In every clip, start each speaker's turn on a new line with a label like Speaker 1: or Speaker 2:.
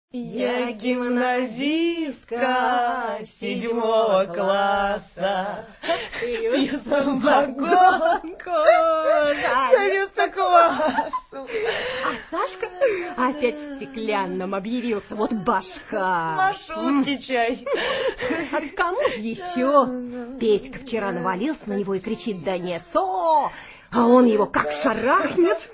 Speaker 1: Я гимназистка 7-го класса, пью самогонку за место квасу.
Speaker 2: А Сашка опять в стеклянном объявился, вот башка.
Speaker 1: Маршрутки чай.
Speaker 2: А кому же еще? Петька вчера навалился на него и кричит: да не со, а он его как шарахнет.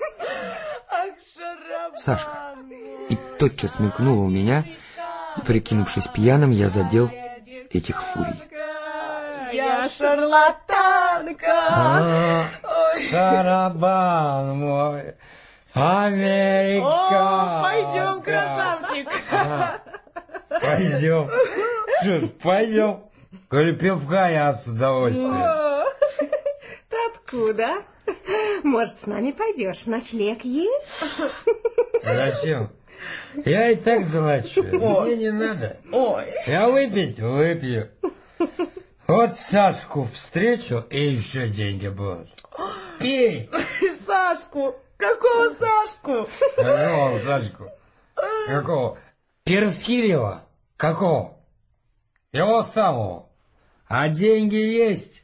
Speaker 3: Сашка. И тотчас мелькнуло у меня, и, прикинувшись пьяным, я задел этих фурий.
Speaker 1: Я шарлатанка.
Speaker 3: Шарабан мой, Америка.
Speaker 1: О, пойдем, красавчик.
Speaker 3: Пойдем. Что ж, пойдем. Коли пивка, я с удовольствием.
Speaker 2: Ты откуда? Может, с нами пойдешь? Ночлег есть?
Speaker 3: Зачем? Я и так золочу. Мне не надо.
Speaker 1: Ой.
Speaker 3: Я выпью. Вот Сашку встречу, и еще деньги будут. Пей.
Speaker 1: Сашку. Какого Сашку?
Speaker 3: Какого Сашку? Какого? Перфильева. Какого? Его самого. А деньги есть.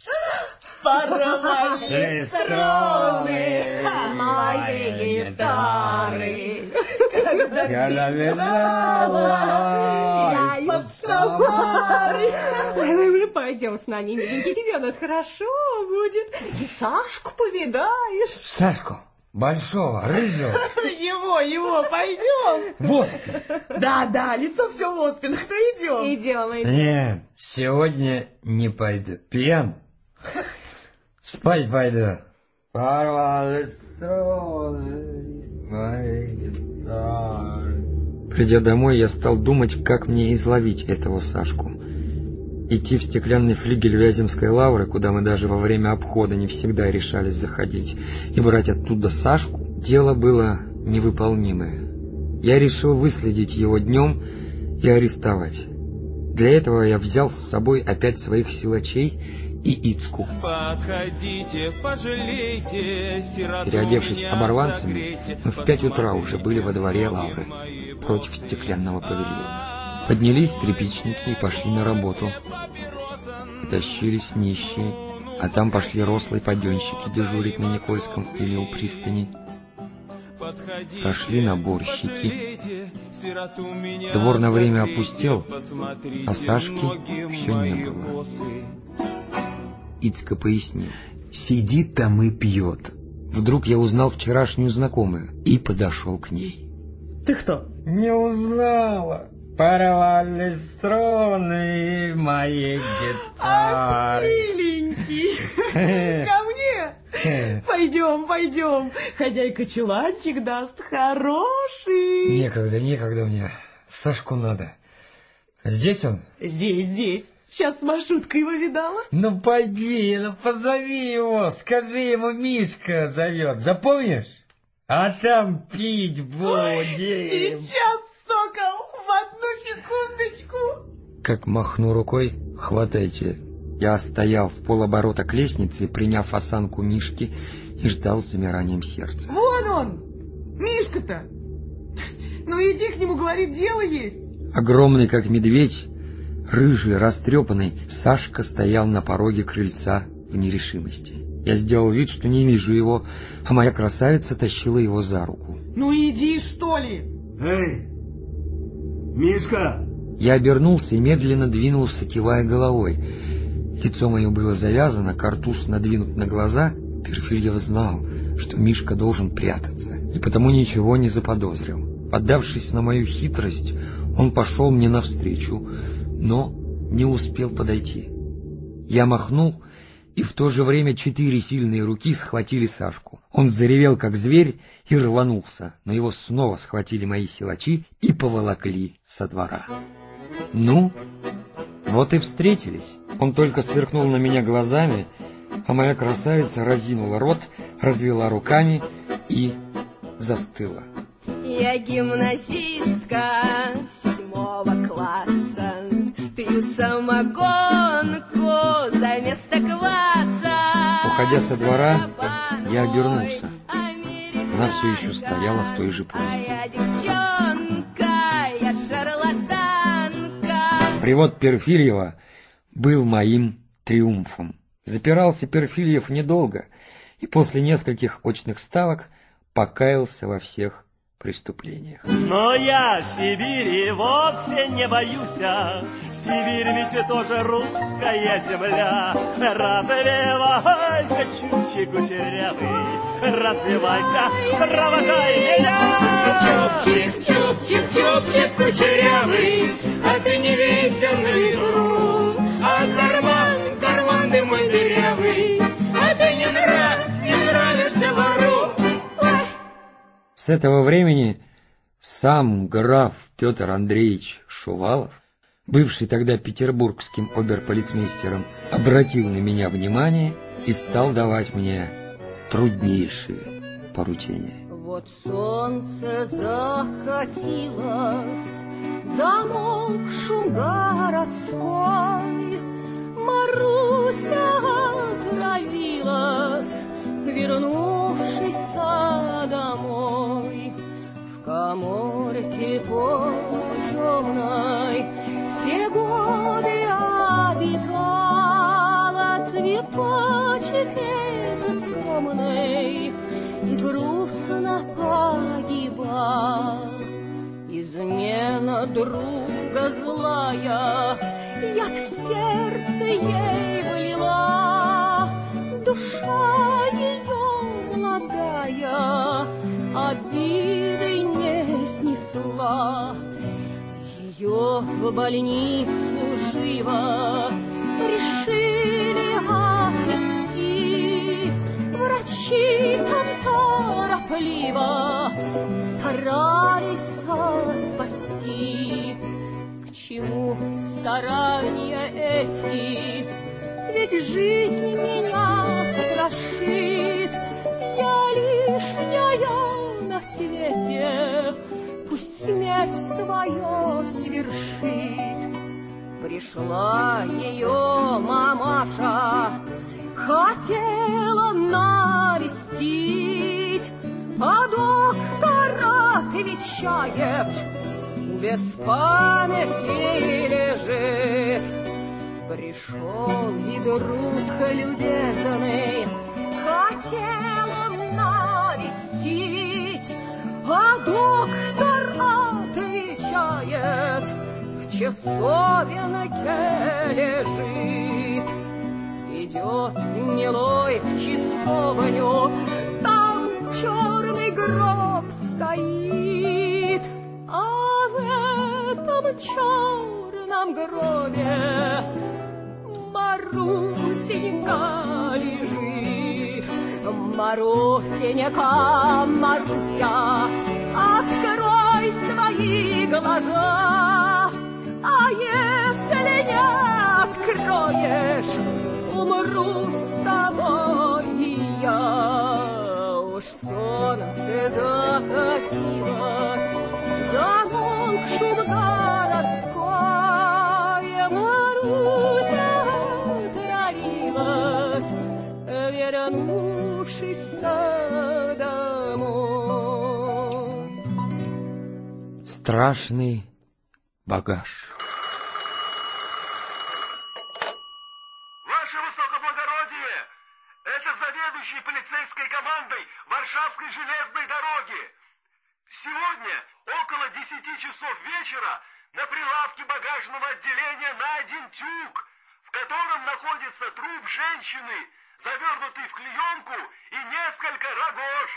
Speaker 1: Порвали струны моей гитары, когда лежала я под сафари.
Speaker 2: Ой, пойдем с нами, миленький, тебе у нас хорошо будет. И Сашку повидаешь.
Speaker 3: Сашку? Большого, рыжего?
Speaker 1: Его, пойдем.
Speaker 3: В оспе.
Speaker 1: Да, лицо все в оспинах, то идем.
Speaker 2: Идем.
Speaker 3: Нет, сегодня не пойду. Пьян. Спать пойду. Порвали струны моей гитары. Придя домой, я стал думать, как мне изловить этого Сашку. Идти в стеклянный флигель Вяземской лавры, куда мы даже во время обхода не всегда решались заходить, и брать оттуда Сашку, дело было невыполнимое. Я решил выследить его днем и арестовать. Для этого я взял с собой опять своих силачей и Ицку.
Speaker 4: Подходите, пожалейте,
Speaker 3: переодевшись оборванцами, мы в 5 утра уже были во дворе лавры, против стеклянного павильона. Поднялись тряпичники и пошли на работу. Тащились нищие, а там пошли рослые паденщики дежурить на Никольском или у пристани. Пошли наборщики. Двор на время опустел, а Сашки все не было. Ицка пояснил. Сидит там и пьет. Вдруг я узнал вчерашнюю знакомую и подошел к ней.
Speaker 1: Ты кто?
Speaker 3: Не узнала. Порвали струны моей гитары.
Speaker 1: Ах, миленький. Ко мне? Пойдем. Хозяйка чуланчик даст хороший.
Speaker 3: Некогда мне. Сашку надо. Здесь он?
Speaker 1: Здесь. Сейчас с маршруткой его видала.
Speaker 3: Ну пойди, позови его. Скажи ему, Мишка зовет. Запомнишь? А там пить будем.
Speaker 1: Сейчас, сокол, в одну секундочку.
Speaker 3: Как махну рукой, хватайте. Я стоял в полоборота к лестнице, приняв осанку Мишки, и ждал с замиранием сердца.
Speaker 1: Вон он, Мишка-то. Ну иди к нему, говорит, дело есть.
Speaker 3: Огромный, как медведь, рыжий, растрепанный, Сашка стоял на пороге крыльца в нерешимости. Я сделал вид, что не вижу его, а моя красавица тащила его за руку.
Speaker 1: Ну иди, что ли.
Speaker 5: Эй, Мишка!
Speaker 3: Я обернулся и медленно двинулся, кивая головой. Лицо мое было завязано, картуз надвинут на глаза. Перфильев знал, что Мишка должен прятаться, и потому ничего не заподозрил. Поддавшись на мою хитрость, он пошел мне навстречу, но не успел подойти. Я махнул, и в то же время 4 сильные руки схватили Сашку. Он заревел, как зверь, и рванулся, но его снова схватили мои силачи и поволокли со двора. Ну, вот и встретились. Он только сверкнул на меня глазами, а моя красавица разинула рот, развела руками и застыла.
Speaker 2: Я гимназистка 7-го класса, пью самогонку за место кваса.
Speaker 3: Уходя со двора, я обернулся. Она все еще стояла в той же позе.
Speaker 2: А я девчонка,
Speaker 3: привод Перфильева был моим триумфом. Запирался Перфильев недолго, и после нескольких очных ставок покаялся во всех преступлениях.
Speaker 6: Но я Сибири вовсе не боюсь. Сибирь ведь тоже русская земля. Развивайся, чучи кучерявый, развивайся, провожай меня.
Speaker 7: Чупчик, чупчик, чупчик кучерявый, а ты не весел на ветру. А карман, карман ты мой дырявый, а ты не нравишься вору.
Speaker 3: С этого времени сам граф Петр Андреевич Шувалов, бывший тогда петербургским оберполицмейстером, обратил на меня внимание и стал давать мне труднейшие поручения.
Speaker 2: Вот солнце закатилось, замолк шум городской, Маруся отравилась, вернувшись домой. В каморке потемной все годы обитала, цветочек этот скромный и грустно погибал. Измена друга злая яд в сердце ей влила, душа ее молодая обиды не снесла. Ее в больницу живо решили отвезти, врачи там торопливо старались спасти. К чему старания эти, ведь жизнь меня страшит. Я лишняя на свете, пусть смерть свое свершит. Пришла ее мамаша, хотела навестить, а доктор отвечает, без памяти лежит. Пришел и друг любезный, хотел навестить, а доктор отвечает, в часовенке лежит. Идет гнилой в часовню, там черный гроб стоит, а в этом черном гробе Марусенька лежит. Марусенька, Маруся, открой свои глаза, а если не откроешь, умру с тобой и я. Уж солнце закатилось, замолк шум городской, Маруся отравилась, вернувшись домой.
Speaker 3: Страшный багаж.
Speaker 5: Ваше высокоблагородие, это заведующий полицейской командой Варшавской железной дороги. Сегодня около 10 часов вечера на прилавке багажного отделения найден тюк, в котором находится труп женщины, завернутый в клеенку, и несколько рогож.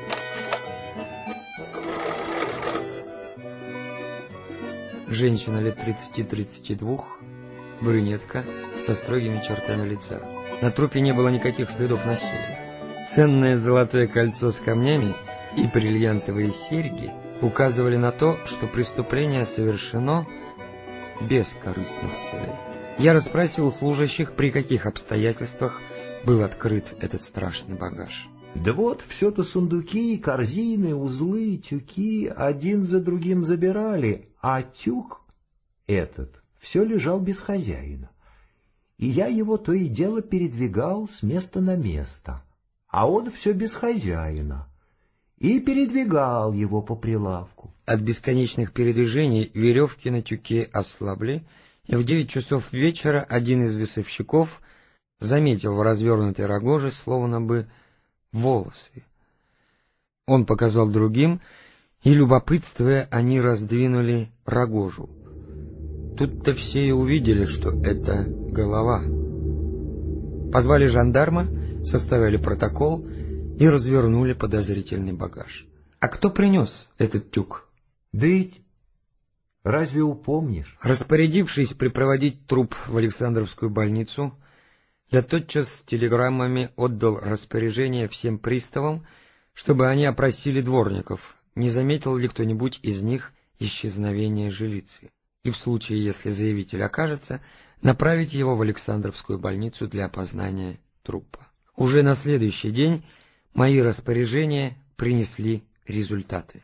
Speaker 3: Женщина лет 30-32, брюнетка, со строгими чертами лица. На трупе не было никаких следов насилия. Ценное золотое кольцо с камнями и бриллиантовые серьги указывали на то, что преступление совершено без корыстных целей. Я расспросил служащих, при каких обстоятельствах был открыт этот страшный багаж.
Speaker 8: Да вот, все-то сундуки, корзины, узлы, тюки один за другим забирали, а тюк этот все лежал без хозяина. И я его то и дело передвигал с места на место, а он все без хозяина, и передвигал его по прилавку.
Speaker 3: От бесконечных передвижений веревки на тюке ослабли, и в 9 часов вечера один из весовщиков заметил в развернутой рогоже словно бы волосы. Он показал другим, и, любопытствуя, они раздвинули рогожу. Тут-то все и увидели, что это голова. Позвали жандарма, составили протокол и развернули подозрительный багаж. А кто принес этот тюк?
Speaker 8: Да ведь разве упомнишь?
Speaker 3: Распорядившись припроводить труп в Александровскую больницу, я тотчас телеграммами отдал распоряжение всем приставам, чтобы они опросили дворников, не заметил ли кто-нибудь из них исчезновения жилицы, и в случае, если заявитель окажется, направить его в Александровскую больницу для опознания трупа. Уже на следующий день мои распоряжения принесли результаты.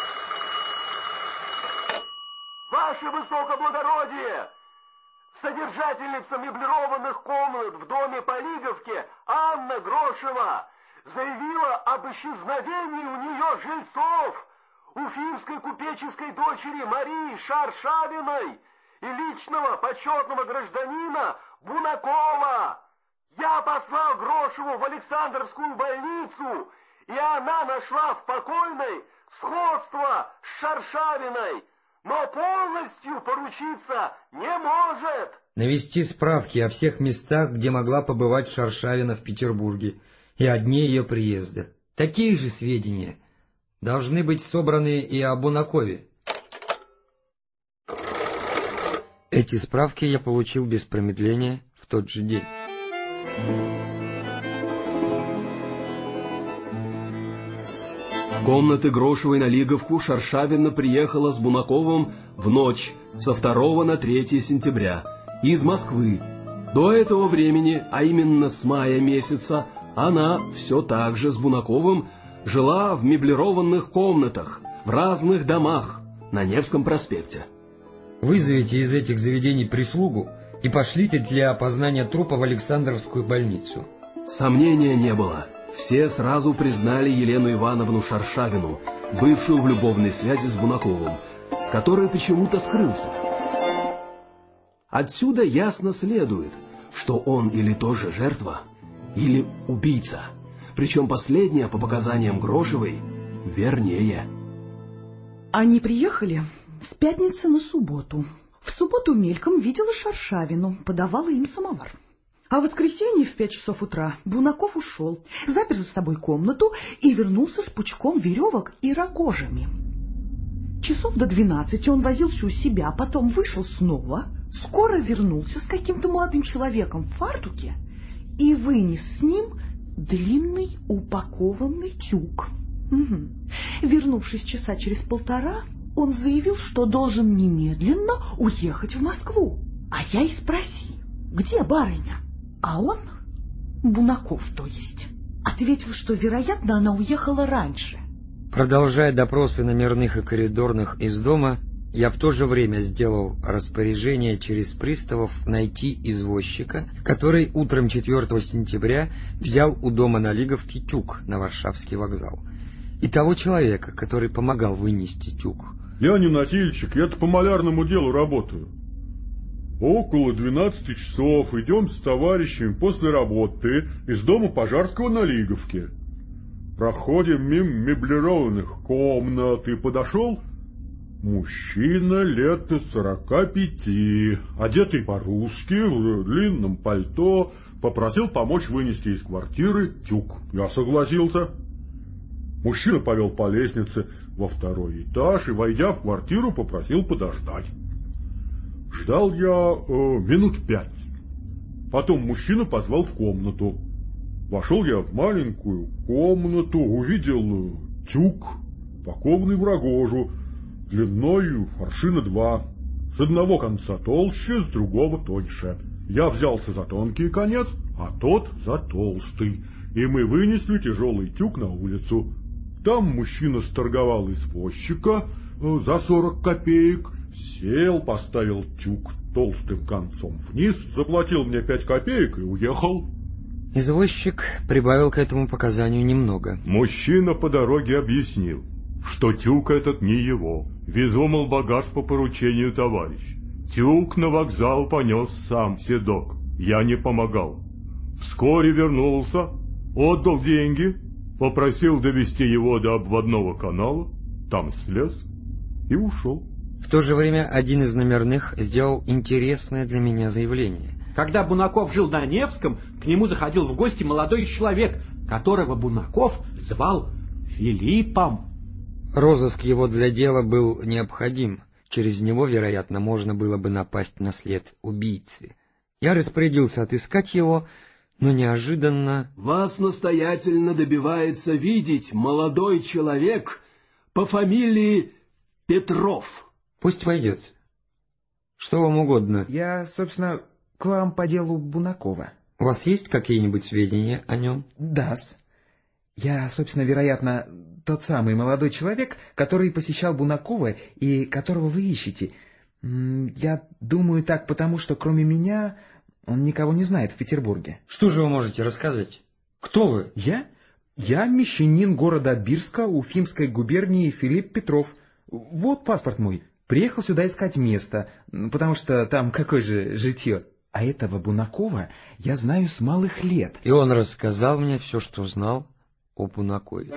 Speaker 5: Ваше высокоблагородие! Содержательница меблированных комнат в доме по Лиговке Анна Грошева заявила об исчезновении у нее жильцов, уфимской купеческой дочери Марии Шаршавиной и личного почетного гражданина Бунакова. Я послал Грошеву в Александровскую больницу, и она нашла в покойной сходство с Шаршавиной, но полностью поручиться не может.
Speaker 3: Навести справки о всех местах, где могла побывать Шаршавина в Петербурге, и о дне ее приезда. Такие же сведения должны быть собраны и о Бунакове. Эти справки я получил без промедления в тот же день.
Speaker 9: В комнаты Грошевой на Лиговку Шаршавина приехала с Бунаковым в ночь со 2 на 3 сентября из Москвы. До этого времени, а именно с мая месяца, она все так же с Бунаковым жила в меблированных комнатах в разных домах на Невском проспекте.
Speaker 3: Вызовите из этих заведений прислугу и пошлите для опознания трупа в Александровскую больницу.
Speaker 9: Сомнения не было. Все сразу признали Елену Ивановну Шаршавину, бывшую в любовной связи с Бунаковым, который почему-то скрылся. Отсюда ясно следует, что он или тоже жертва, или убийца, причем последняя, по показаниям Грошевой, вернее.
Speaker 1: Они приехали с пятницы на субботу. В субботу мельком видела Шаршавину, подавала им самовар. А в воскресенье в 5 часов утра Бунаков ушел, запер за собой комнату и вернулся с пучком веревок и рогожами. Часов до 12 он возился у себя, потом вышел снова, скоро вернулся с каким-то молодым человеком в фартуке и вынес с ним длинный упакованный тюк. Вернувшись часа через 1,5, он заявил, что должен немедленно уехать в Москву. А я и спроси, где барыня? А он, Бунаков то есть, ответил, что, вероятно, она уехала раньше.
Speaker 3: Продолжая допросы номерных и коридорных из дома, я в то же время сделал распоряжение через приставов найти извозчика, который утром 4 сентября взял у дома на Лиговке тюк на Варшавский вокзал, и того человека, который помогал вынести тюк.
Speaker 10: Я не носильщик, я-то по малярному делу работаю. Около 12 часов идем с товарищами после работы из дома Пожарского на Лиговке. Проходим мимо меблированных комнат, и подошел мужчина лет 45, одетый по-русски, в длинном пальто, попросил помочь вынести из квартиры тюк. Я согласился. Мужчина повел по лестнице во 2-й этаж и, войдя в квартиру, попросил подождать. Ждал я минут 5. Потом мужчина позвал в комнату. Вошел я в маленькую комнату, увидел тюк, упакованный в рогожу, длиной аршина 2, с одного конца толще, с другого тоньше. Я взялся за тонкий конец, а тот за толстый, и мы вынесли тяжелый тюк на улицу. Там мужчина сторговал извозчика за 40 копеек, сел, поставил тюк толстым концом вниз, заплатил мне 5 копеек и уехал.
Speaker 3: Извозчик прибавил к этому показанию немного.
Speaker 10: Мужчина по дороге объяснил, что тюк этот не его. Везу, мол, багаж по поручению товарища. Тюк на вокзал понес сам седок, я не помогал. Вскоре вернулся, отдал деньги, попросил довести его до обводного канала, там слез и ушел.
Speaker 3: В то же время один из номерных сделал интересное для меня заявление.
Speaker 11: Когда Бунаков жил на Невском, к нему заходил в гости молодой человек, которого Бунаков звал Филиппом.
Speaker 3: Розыск его для дела был необходим. Через него, вероятно, можно было бы напасть на след убийцы. Я распорядился отыскать его, но неожиданно...
Speaker 9: Вас настоятельно добивается видеть молодой человек по фамилии Петров.
Speaker 3: Пусть войдет. Что вам угодно?
Speaker 12: Я, собственно, к вам по делу Бунакова.
Speaker 3: У вас есть какие-нибудь сведения о нем?
Speaker 12: Да-с. Я, собственно, вероятно, тот самый молодой человек, который посещал Бунакова и которого вы ищете. Я думаю так, потому что кроме меня он никого не знает в Петербурге.
Speaker 3: Что же вы можете рассказать? Кто вы?
Speaker 12: Я? Я мещанин города Бирска Уфимской губернии Филипп Петров. Вот паспорт мой. Приехал сюда искать место, потому что там какое же житье. А этого Бунакова я знаю с малых лет.
Speaker 3: И он рассказал мне все, что знал о Бунакове.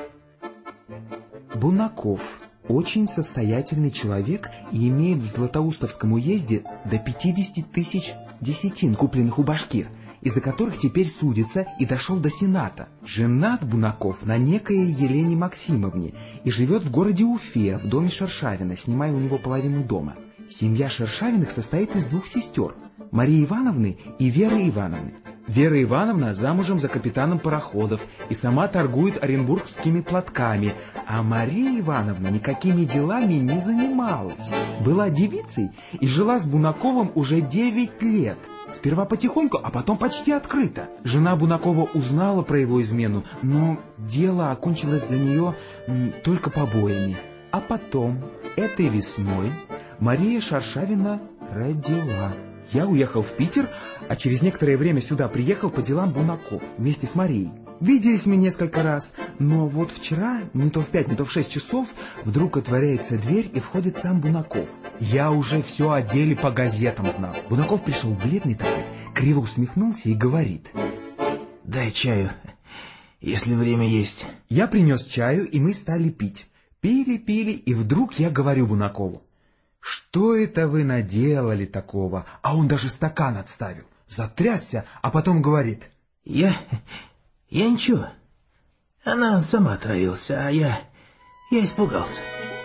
Speaker 12: Бунаков очень состоятельный человек и имеет в Златоустовском уезде до 50 тысяч десятин, купленных у башкир, из-за которых теперь судится и дошел до Сената. Женат Бунаков на некой Елене Максимовне и живет в городе Уфе, в доме Шершавина, снимая у него половину дома. Семья Шершавиных состоит из двух сестер, Марии Ивановны и Веры Ивановны. Вера Ивановна замужем за капитаном пароходов и сама торгует оренбургскими платками, а Мария Ивановна никакими делами не занималась. Была девицей и жила с Бунаковым уже 9 лет. Сперва потихоньку, а потом почти открыто. Жена Бунакова узнала про его измену, но дело окончилось для нее только побоями. А потом, этой весной, Мария Шершавина родила. Я уехал в Питер, а через некоторое время сюда приехал по делам Бунаков вместе с Марией. Виделись мы несколько раз, но вот вчера, не то в 5, не то в 6 часов, вдруг отворяется дверь и входит сам Бунаков. Я уже все о деле по газетам знал. Бунаков пришел бледный такой, криво усмехнулся и говорит:
Speaker 13: «Дай чаю, если время есть».
Speaker 12: Я принес чаю, и мы стали пить. Пили, и вдруг я говорю Бунакову: «Что это вы наделали такого?» А он даже стакан отставил, затрясся, а потом говорит:
Speaker 13: Я ничего. Она сама отравился, а я испугался.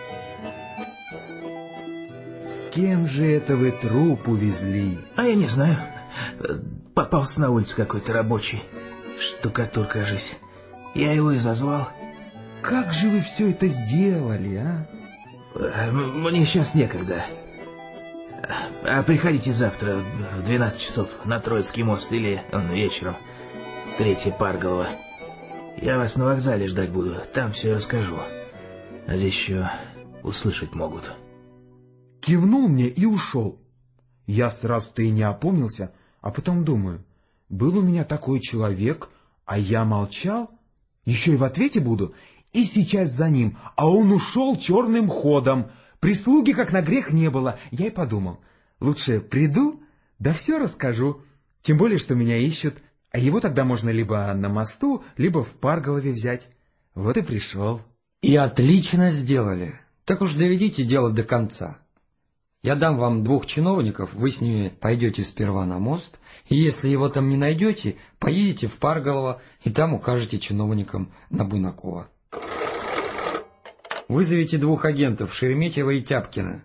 Speaker 12: С кем же это вы труп увезли?
Speaker 13: А я не знаю. Попался на улицу какой-то рабочий. Штукатур, кажись. Я его и зазвал.
Speaker 12: Как же вы все это сделали, а?
Speaker 13: Мне сейчас некогда. А приходите завтра в 12 часов на Троицкий мост или вечером, 3 Парголова. Я вас на вокзале ждать буду, там все расскажу. А здесь еще услышать могут.
Speaker 12: Кивнул мне и ушел. Я сразу-то и не опомнился, а потом думаю, был у меня такой человек, а я молчал, еще и в ответе буду. И сейчас за ним, а он ушел черным ходом. Прислуги как на грех не было. Я и подумал, лучше приду, да все расскажу. Тем более, что меня ищут, а его тогда можно либо на мосту, либо в Парголове взять. Вот и пришел.
Speaker 3: И отлично сделали. Так уж доведите дело до конца. Я дам вам 2 чиновников, вы с ними пойдете сперва на мост, и если его там не найдете, поедете в Парголово, и там укажете чиновникам на Бунакова. Вызовите 2 агентов, Шереметьева и Тяпкина.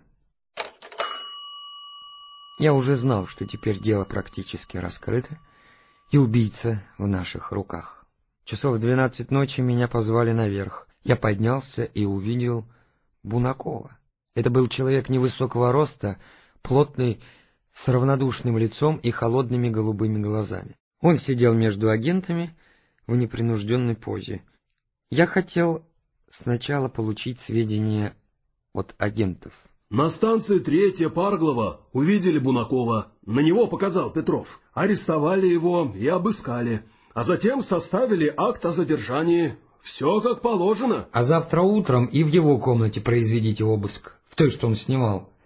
Speaker 3: Я уже знал, что теперь дело практически раскрыто, и убийца в наших руках. Часов в 12 ночи меня позвали наверх. Я поднялся и увидел Бунакова. Это был человек невысокого роста, плотный, с равнодушным лицом и холодными голубыми глазами. Он сидел между агентами в непринужденной позе. Я хотел сначала получить сведения от агентов.
Speaker 9: На станции 3 Парголова увидели Бунакова. На него показал Петров. Арестовали его и обыскали. А затем составили акт о задержании. Все как положено.
Speaker 3: А завтра утром и в его комнате произведите обыск, в той, что он снимал.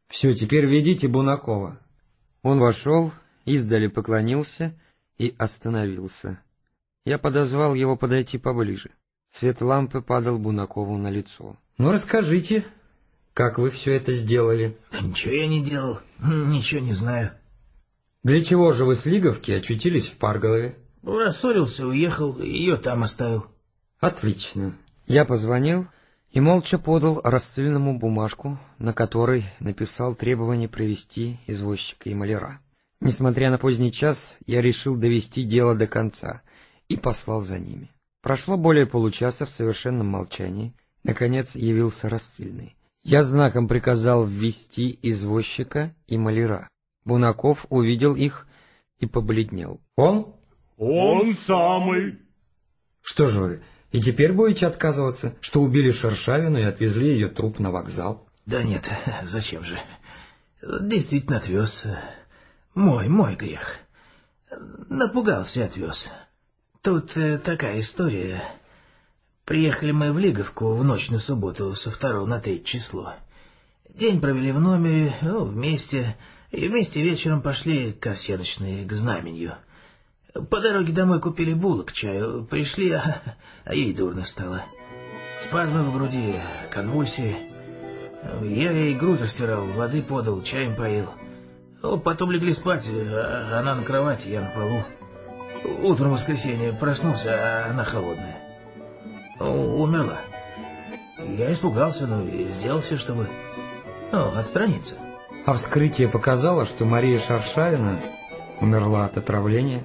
Speaker 3: Все, теперь ведите Бунакова. Он вошел, издали поклонился и остановился. Я подозвал его подойти поближе. Свет лампы падал Бунакову на лицо. Ну, расскажите, как вы все это сделали?
Speaker 13: Да ничего я не делал, ничего не знаю.
Speaker 3: Для чего же вы с Лиговки очутились в Парголове?
Speaker 13: Рассорился, уехал, ее там оставил.
Speaker 3: Отлично. Я позвонил и молча подал Расцельному бумажку, на которой написал требование привести извозчика и маляра. Несмотря на поздний час, я решил довести дело до конца и послал за ними. Прошло более получаса в совершенном молчании. Наконец явился Расцельный. Я знаком приказал ввести извозчика и маляра. Бунаков увидел их и побледнел. Он?
Speaker 10: Он самый.
Speaker 3: Что же вы, и теперь будете отказываться, что убили Шаршавину и отвезли ее труп на вокзал?
Speaker 13: Да нет, зачем же? Действительно отвез. Мой грех. Напугался и отвез. Тут такая история. Приехали мы в Лиговку в ночь на субботу со 2 на 3 число. День провели в номере, вместе, и вместе вечером пошли к Овсяночной, к Знаменью. По дороге домой купили булок, чаю, пришли, а ей дурно стало. Спазмы в груди, конвульсии. Я ей грудь растирал, воды подал, чаем поил. Потом легли спать, она на кровати, я на полу. Утром в воскресенье проснулся, а она холодная. Умерла. Я испугался, и сделал все, чтобы отстраниться.
Speaker 3: А вскрытие показало, что Мария Шаршавина умерла от отравления?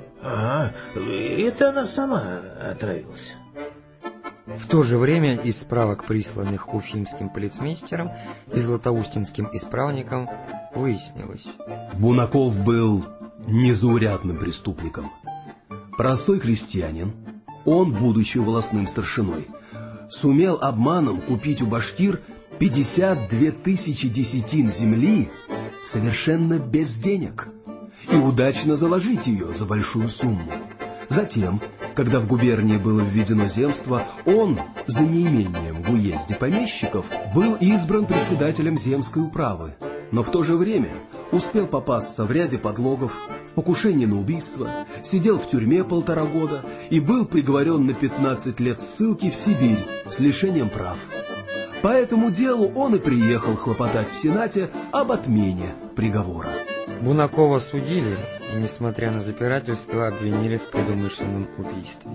Speaker 13: Это она сама отравилась.
Speaker 3: В то же время из справок, присланных уфимским полицмейстером и златоустинским исправником, выяснилось:
Speaker 9: Бунаков был незаурядным преступником. Простой крестьянин, он, будучи волостным старшиной, сумел обманом купить у башкир 52 тысячи десятин земли совершенно без денег и удачно заложить ее за большую сумму. Затем, когда в губернии было введено земство, он, за неимением в уезде помещиков, был избран председателем земской управы, но в то же время успел попасться в ряде подлогов, в покушении на убийство, сидел в тюрьме 1,5 года и был приговорен на 15 лет ссылки в Сибирь с лишением прав. По этому делу он и приехал хлопотать в Сенате об отмене приговора.
Speaker 3: Бунакова судили и, несмотря на запирательство, обвинили в предумышленном убийстве.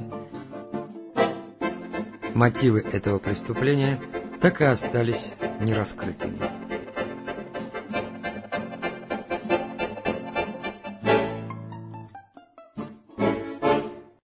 Speaker 3: Мотивы этого преступления так и остались нераскрытыми.